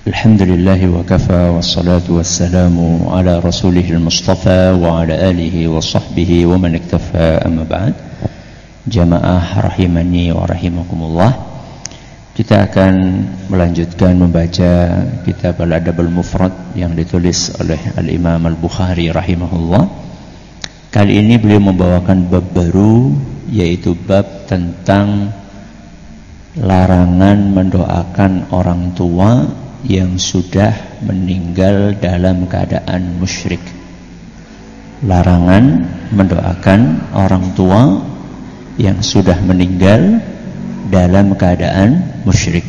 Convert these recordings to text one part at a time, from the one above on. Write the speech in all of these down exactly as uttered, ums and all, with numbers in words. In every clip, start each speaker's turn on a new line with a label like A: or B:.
A: Alhamdulillahi wa kafa wassalatu wassalamu ala rasulihil mustafa wa ala alihi wa sahbihi wa man iktafa amma ba'd. Jamaah rahimani wa rahimakumullah. Kita akan melanjutkan membaca kitab Al-Adab Al-Mufrad yang ditulis oleh Al-Imam Al-Bukhari rahimahullah. Kali ini beliau membawakan bab baru, yaitu bab tentang larangan mendoakan orang tua yang sudah meninggal dalam keadaan musyrik. Larangan mendoakan orang tua yang sudah meninggal dalam keadaan musyrik.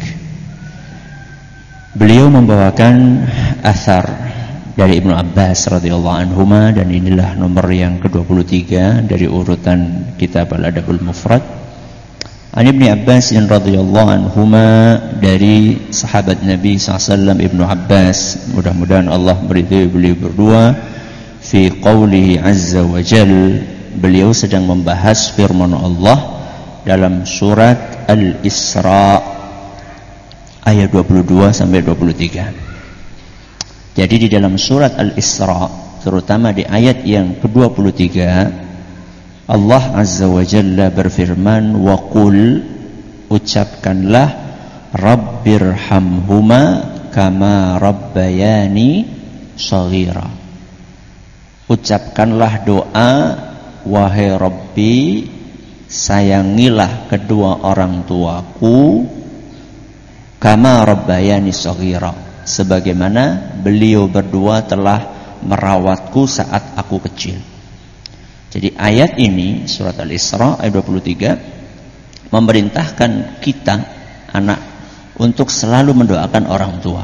A: Beliau membawakan athar dari Ibnu Abbas radhiyallahu anhuma, dan inilah nomor yang ke dua puluh tiga dari urutan kitab Al-Adabul Mufrad. An Ibnu Abbas radhiyallahu anhuma, dari sahabat Nabi sallallahu alaihi wasallam Ibnu Abbas, mudah-mudahan Allah meridhai beliau berdua, fi qaulihi azza wa jal, beliau sedang membahas firman Allah dalam surat Al-Isra ayat dua puluh dua sampai dua puluh tiga. Jadi di dalam surat Al-Isra, terutama di ayat yang ke dua puluh tiga, Allah Azza wa Jalla berfirman, wa qul, ucapkanlah, rabbirhamhuma kama rabbayani shaghira. Ucapkanlah doa, wahai Rabbi, sayangilah kedua orang tuaku kama rabbayani shaghira, sebagaimana beliau berdua telah merawatku saat aku kecil. Jadi ayat ini, surat Al-Isra ayat dua puluh tiga, memerintahkan kita, anak, untuk selalu mendoakan orang tua.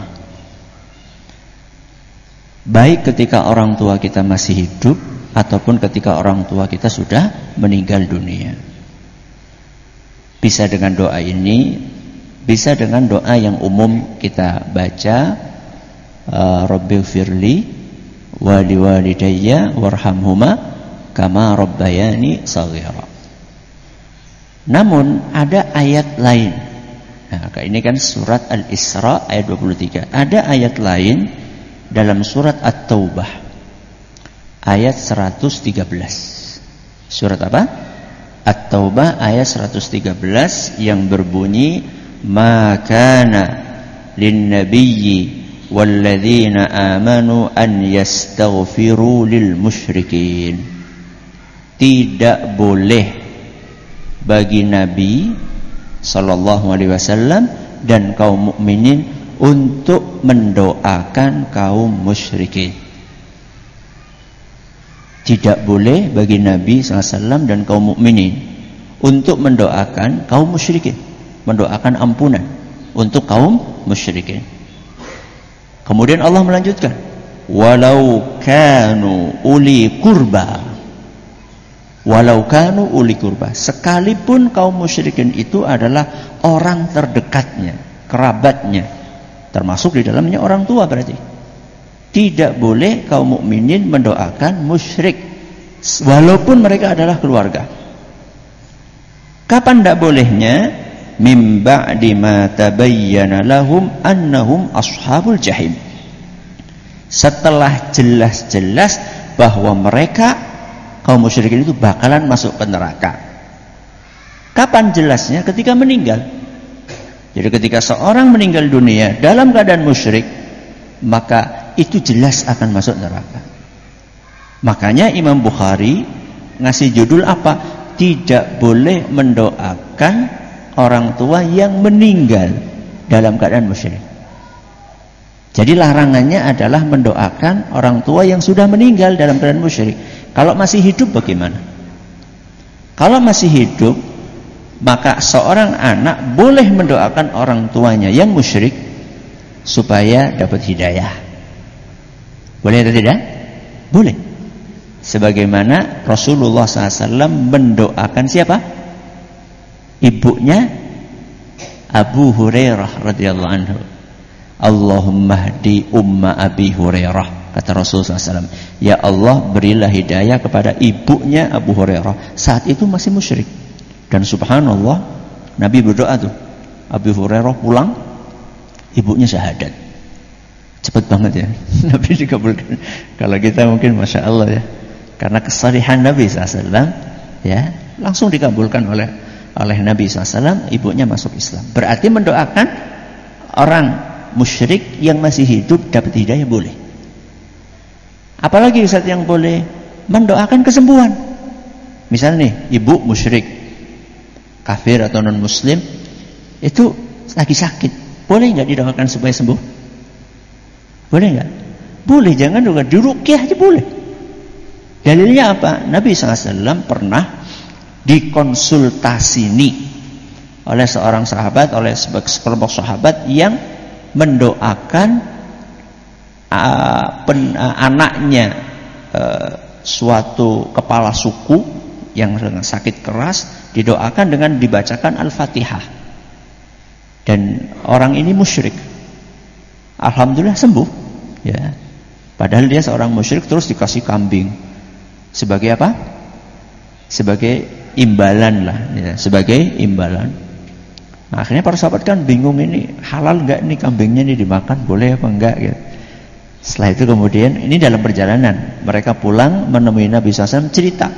A: Baik ketika orang tua kita masih hidup, ataupun ketika orang tua kita sudah meninggal dunia. Bisa dengan doa ini, bisa dengan doa yang umum kita baca, Rabbighfirli wa liwalidayya warhamhuma kama rabbayani shaghira. Namun ada ayat lain. Nah, ini kan surat Al-Isra ayat dua puluh tiga. Ada ayat lain dalam surat At-Taubah ayat seratus tiga belas. Surat apa? At-Taubah ayat seratus tiga belas yang berbunyi, ma kana lin-nabiyyi walladzina amanu an yastaghfiru lil musyrikin. Tidak boleh bagi Nabi sallallahu alaihi wasallam dan kaum mukminin untuk mendoakan kaum musyrikin. Tidak boleh bagi Nabi sallallahu alaihi wasallam dan kaum mukminin untuk mendoakan kaum musyrikin, mendoakan ampunan untuk kaum musyrikin. Kemudian Allah melanjutkan, walau kanu uli qurba, walau kanu uli kurba, sekalipun kaum musyrikin itu adalah orang terdekatnya, kerabatnya, termasuk di dalamnya orang tua berarti. Tidak boleh kaum mukminin mendoakan musyrik, walaupun mereka adalah keluarga. Kapan tidak bolehnya? Mim ba'di ma tabayyana lahum annahum ashabul jahim. Setelah jelas-jelas bahwa mereka kaum musyrikin itu bakalan masuk ke neraka. Kapan jelasnya? Ketika meninggal. Jadi ketika seorang meninggal dunia dalam keadaan musyrik, maka itu jelas akan masuk neraka. Makanya Imam Bukhari ngasih judul apa? Tidak boleh mendoakan orang tua yang meninggal dalam keadaan musyrik. Jadi larangannya adalah mendoakan orang tua yang sudah meninggal dalam keadaan musyrik. Kalau masih hidup bagaimana? Kalau masih hidup, maka seorang anak boleh mendoakan orang tuanya yang musyrik supaya dapat hidayah. Boleh atau tidak? Boleh. Sebagaimana Rasulullah sallallahu alaihi wasallam mendoakan siapa? Ibunya Abu Hurairah radhiyallahu anhu. Allahumma hdi umma Abi Hurairah, kata Rasulullah sallallahu alaihi wasallam. Ya Allah, berilah hidayah kepada ibunya Abu Hurairah. Saat itu masih musyrik. Dan subhanallah, Nabi berdoa tuh, Abu Hurairah pulang, ibunya syahadat. Cepat banget ya. Nabi dikabulkan. Kalau kita mungkin Masya Allah ya. Karena kesalihan Nabi shallallahu alaihi wasallam ya, langsung dikabulkan oleh oleh Nabi shallallahu alaihi wasallam, ibunya masuk Islam. Berarti mendoakan orang musyrik yang masih hidup dapat hidayah boleh. Apalagi Ustaz yang boleh mendoakan kesembuhan. Misalnya nih, ibu musyrik, kafir atau non muslim, itu lagi sakit, boleh nggak didoakan supaya sembuh? Boleh nggak? Boleh, jangan juga diruqyah aja boleh. Dalilnya apa? Nabi shallallahu alaihi wasallam pernah dikonsultasini oleh seorang sahabat, oleh sekelompok sahabat yang mendoakan uh, pen, uh, anaknya uh, suatu kepala suku yang dengan sakit keras, didoakan dengan dibacakan Al-Fatihah. Dan orang ini musyrik. Alhamdulillah sembuh. Ya. Padahal dia seorang musyrik, terus dikasih kambing. Sebagai apa? Sebagai imbalan lah, ya, sebagai imbalan. Nah, akhirnya para sahabat kan bingung, ini halal enggak nih kambingnya ini dimakan, boleh apa enggak gitu. Setelah itu kemudian ini dalam perjalanan mereka pulang menemui Nabi shallallahu alaihi wasallam, cerita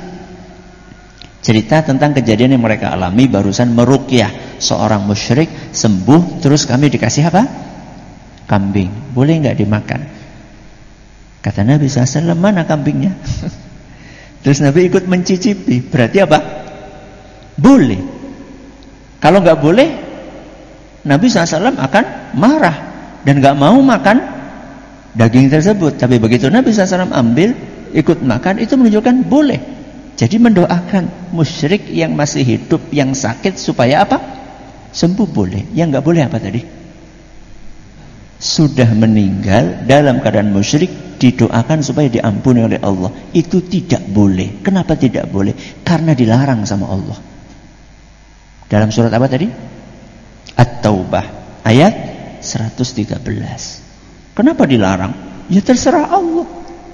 A: cerita tentang kejadian yang mereka alami barusan meruqyah seorang musyrik sembuh, terus kami dikasih apa? Kambing, boleh enggak dimakan? Kata Nabi shallallahu alaihi wasallam, mana kambingnya? Terus Nabi ikut mencicipi, berarti apa? Boleh. Kalau nggak boleh, Nabi shallallahu alaihi wasallam akan marah dan nggak mau makan daging tersebut. Tapi begitu Nabi shallallahu alaihi wasallam ambil, ikut makan, itu menunjukkan boleh. Jadi mendoakan musyrik yang masih hidup, yang sakit supaya apa? Sembuh boleh. Yang nggak boleh apa tadi? Sudah meninggal dalam keadaan musyrik, didoakan supaya diampuni oleh Allah. Itu tidak boleh. Kenapa tidak boleh? Karena dilarang sama Allah. Dalam surat apa tadi? At-Taubah ayat seratus tiga belas. Kenapa dilarang? Ya terserah Allah.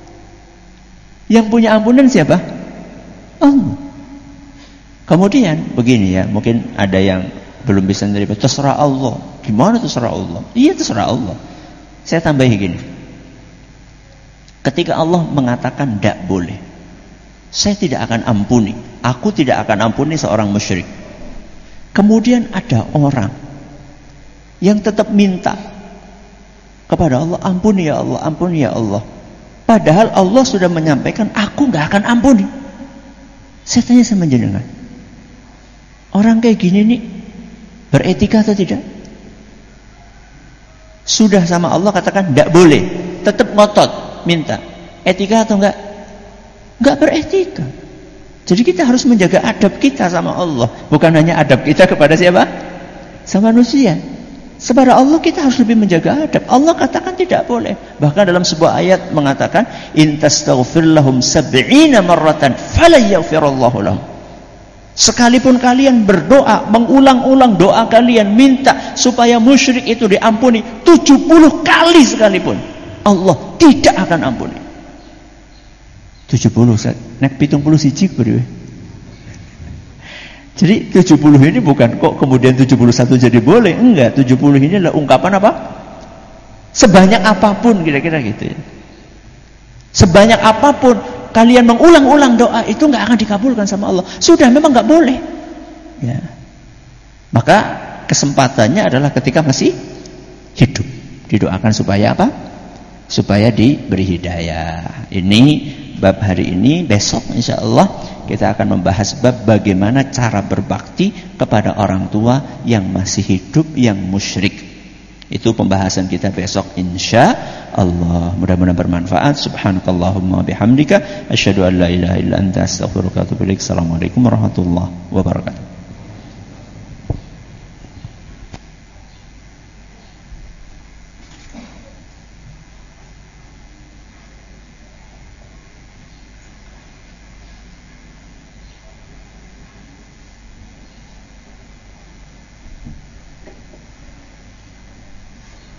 A: Yang punya ampunan siapa? Allah. Kemudian begini ya, mungkin ada yang belum bisa menerima. Terserah Allah. Gimana terserah Allah? Iya terserah Allah. Saya tambahi gini. Ketika Allah mengatakan tidak boleh, saya tidak akan ampuni, aku tidak akan ampuni seorang musyrik. Kemudian ada orang yang tetap minta kepada Allah, ampuni ya Allah, ampuni ya Allah. Padahal Allah sudah menyampaikan, aku gak akan ampuni. Saya tanya sama jenengan, orang kayak gini nih beretika atau tidak? Sudah sama Allah katakan tidak boleh, tetap ngotot minta. Etika atau enggak? Enggak beretika. Jadi kita harus menjaga adab kita sama Allah, bukan hanya adab kita kepada siapa? Sama manusia. Kepada Allah kita harus lebih menjaga adab. Allah katakan tidak boleh. Bahkan dalam sebuah ayat mengatakan, in tastaghfir lahum sab'ina marratan fala yaghfirullahu lahum. Sekalipun kalian berdoa, mengulang-ulang doa kalian, minta supaya musyrik itu diampuni tujuh puluh kali sekalipun, Allah tidak akan ampuni. tujuh puluh, nek pitung puluh siji beri. Jadi tujuh puluh ini bukan kok kemudian tujuh puluh satu jadi boleh, enggak. tujuh puluh ini adalah ungkapan apa? Sebanyak apapun, kira-kira gitu ya. Sebanyak apapun kalian mengulang-ulang doa, itu enggak akan dikabulkan sama Allah. Sudah memang enggak boleh. Ya. Maka kesempatannya adalah ketika masih hidup. Didoakan supaya apa? Supaya diberi hidayah. Ini bab hari ini. Besok insya Allah kita akan membahas bab bagaimana cara berbakti kepada orang tua yang masih hidup, yang musyrik. Itu pembahasan kita besok insya Allah. Mudah-mudahan bermanfaat. Subhanakallahumma bihamdika asyhadu an la ilaha illa anta astaghfiruka wa atubu ilaik. Assalamualaikum warahmatullahi wabarakatuh.